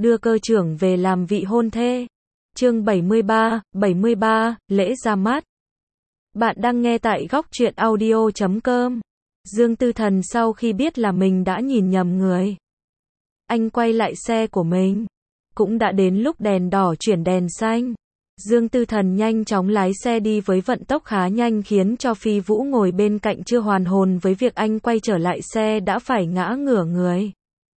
đưa cơ trưởng về làm vị hôn thê. Chương 73, lễ ra mắt. Bạn đang nghe tại góc truyện audio.com. Dương Tư Thần sau khi biết là mình đã nhìn nhầm người, anh quay lại xe của mình. Cũng đã đến lúc đèn đỏ chuyển đèn xanh. Dương Tư Thần nhanh chóng lái xe đi với vận tốc khá nhanh khiến cho Phi Vũ ngồi bên cạnh chưa hoàn hồn với việc anh quay trở lại xe đã phải ngã ngửa người.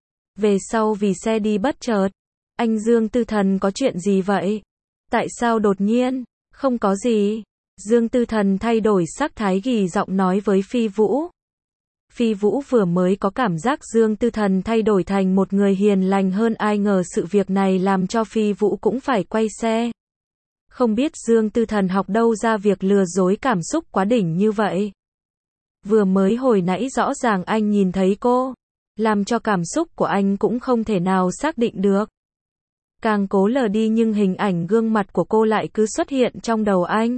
Về sau vì xe đi bất chợt. Anh Dương Tư Thần có chuyện gì vậy? Tại sao đột nhiên? Không có gì. Dương Tư Thần thay đổi sắc thái gỉ giọng nói với Phi Vũ. Phi Vũ vừa mới có cảm giác Dương Tư Thần thay đổi thành một người hiền lành hơn, ai ngờ sự việc này làm cho Phi Vũ cũng phải quay xe. Không biết Dương Tư Thần học đâu ra việc lừa dối cảm xúc quá đỉnh như vậy. Vừa mới hồi nãy rõ ràng anh nhìn thấy cô, làm cho cảm xúc của anh cũng không thể nào xác định được. Càng cố lờ đi nhưng hình ảnh gương mặt của cô lại cứ xuất hiện trong đầu anh.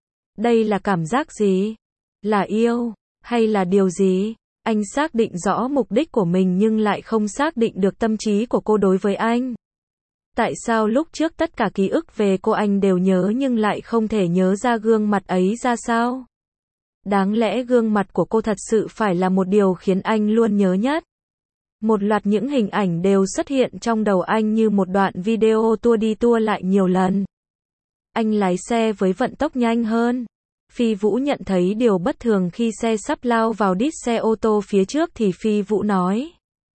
Đây là cảm giác gì? Là yêu? Hay là điều gì? Anh xác định rõ mục đích của mình nhưng lại không xác định được tâm trí của cô đối với anh. Tại sao lúc trước tất cả ký ức về cô anh đều nhớ nhưng lại không thể nhớ ra gương mặt ấy ra sao? Đáng lẽ gương mặt của cô thật sự phải là một điều khiến anh luôn nhớ nhất. Một loạt những hình ảnh đều xuất hiện trong đầu anh như một đoạn video tua đi tua lại nhiều lần. Anh lái xe với vận tốc nhanh hơn. Phi Vũ nhận thấy điều bất thường khi xe sắp lao vào đít xe ô tô phía trước thì Phi Vũ nói: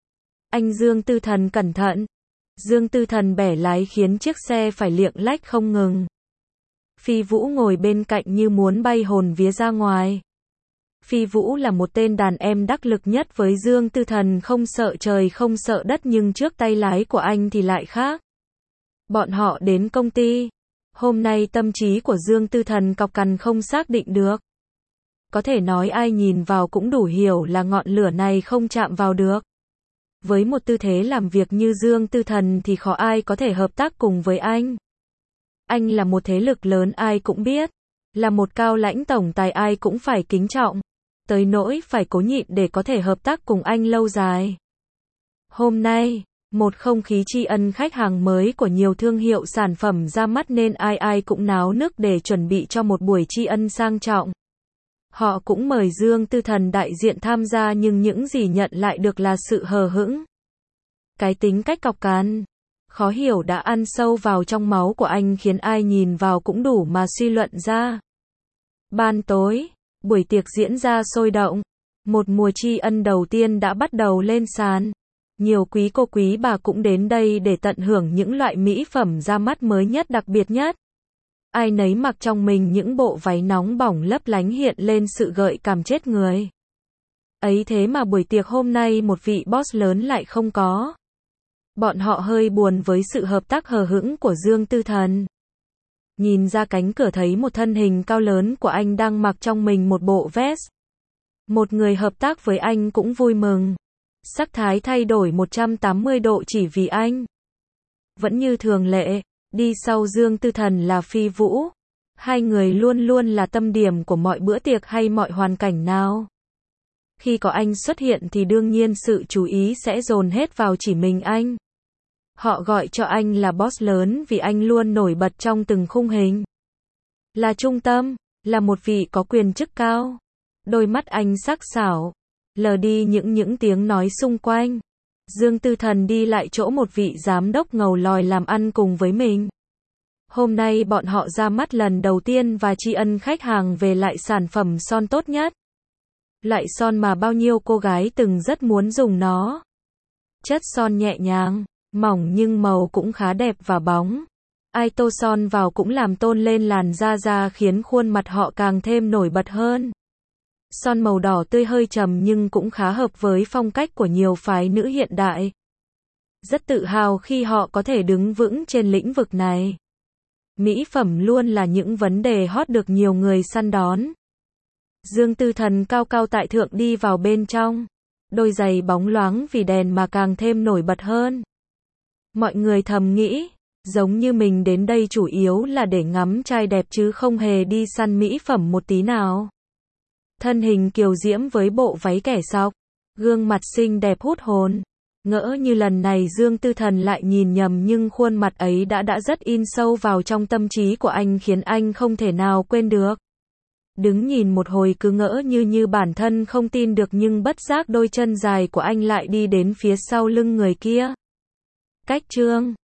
Anh Dương Tư Thần cẩn thận. Dương Tư Thần bẻ lái khiến chiếc xe phải liệng lách không ngừng. Phi Vũ ngồi bên cạnh như muốn bay hồn vía ra ngoài. Phi Vũ là một tên đàn em đắc lực nhất với Dương Tư Thần, không sợ trời không sợ đất, nhưng trước tay lái của anh thì lại khác. Bọn họ đến công ty. Hôm nay tâm trí của Dương Tư Thần cọc cằn không xác định được. Có thể nói ai nhìn vào cũng đủ hiểu là ngọn lửa này không chạm vào được. Với một tư thế làm việc như Dương Tư Thần thì khó ai có thể hợp tác cùng với anh. Anh là một thế lực lớn ai cũng biết. Là một cao lãnh tổng tài ai cũng phải kính trọng. Tới nỗi phải cố nhịn để có thể hợp tác cùng anh lâu dài. Hôm nay, một không khí tri ân khách hàng mới của nhiều thương hiệu sản phẩm ra mắt nên ai ai cũng náo nức để chuẩn bị cho một buổi tri ân sang trọng. Họ cũng mời Dương Tư Thần đại diện tham gia nhưng những gì nhận lại được là sự hờ hững. Cái tính cách cọc cằn, khó hiểu đã ăn sâu vào trong máu của anh khiến ai nhìn vào cũng đủ mà suy luận ra. Ban tối, buổi tiệc diễn ra sôi động. Một mùa tri ân đầu tiên đã bắt đầu lên sàn. Nhiều quý cô quý bà cũng đến đây để tận hưởng những loại mỹ phẩm ra mắt mới nhất đặc biệt nhất. Ai nấy mặc trong mình những bộ váy nóng bỏng lấp lánh hiện lên sự gợi cảm chết người. Ấy thế mà buổi tiệc hôm nay một vị boss lớn lại không có. Bọn họ hơi buồn với sự hợp tác hờ hững của Dương Tư Thần. Nhìn ra cánh cửa thấy một thân hình cao lớn của anh đang mặc trong mình một bộ vest. Một người hợp tác với anh cũng vui mừng. Sắc thái thay đổi 180 độ chỉ vì anh. Vẫn như thường lệ, đi sau Dương Tư Thần là Phi Vũ. Hai người luôn luôn là tâm điểm của mọi bữa tiệc hay mọi hoàn cảnh nào. Khi có anh xuất hiện thì đương nhiên sự chú ý sẽ dồn hết vào chỉ mình anh. Họ gọi cho anh là boss lớn vì anh luôn nổi bật trong từng khung hình. Là trung tâm, là một vị có quyền chức cao. Đôi mắt anh sắc sảo, lờ đi những tiếng nói xung quanh. Dương Tư Thần đi lại chỗ một vị giám đốc ngầu lòi làm ăn cùng với mình. Hôm nay bọn họ ra mắt lần đầu tiên và tri ân khách hàng về lại sản phẩm son tốt nhất. Loại son mà bao nhiêu cô gái từng rất muốn dùng nó. Chất son nhẹ nhàng, mỏng nhưng màu cũng khá đẹp và bóng. Ai tô son vào cũng làm tôn lên làn da khiến khuôn mặt họ càng thêm nổi bật hơn. Son màu đỏ tươi hơi trầm nhưng cũng khá hợp với phong cách của nhiều phái nữ hiện đại. Rất tự hào khi họ có thể đứng vững trên lĩnh vực này. Mỹ phẩm luôn là những vấn đề hot được nhiều người săn đón. Dương Tư Thần cao cao tại thượng đi vào bên trong. Đôi giày bóng loáng vì đèn mà càng thêm nổi bật hơn. Mọi người thầm nghĩ, giống như mình đến đây chủ yếu là để ngắm trai đẹp chứ không hề đi săn mỹ phẩm một tí nào. Thân hình kiều diễm với bộ váy kẻ sọc, gương mặt xinh đẹp hút hồn. Ngỡ như lần này Dương Tư Thần lại nhìn nhầm, nhưng khuôn mặt ấy đã rất in sâu vào trong tâm trí của anh, khiến anh không thể nào quên được. Đứng nhìn một hồi cứ ngỡ như bản thân không tin được, nhưng bất giác đôi chân dài của anh lại đi đến phía sau lưng người kia. Cách chương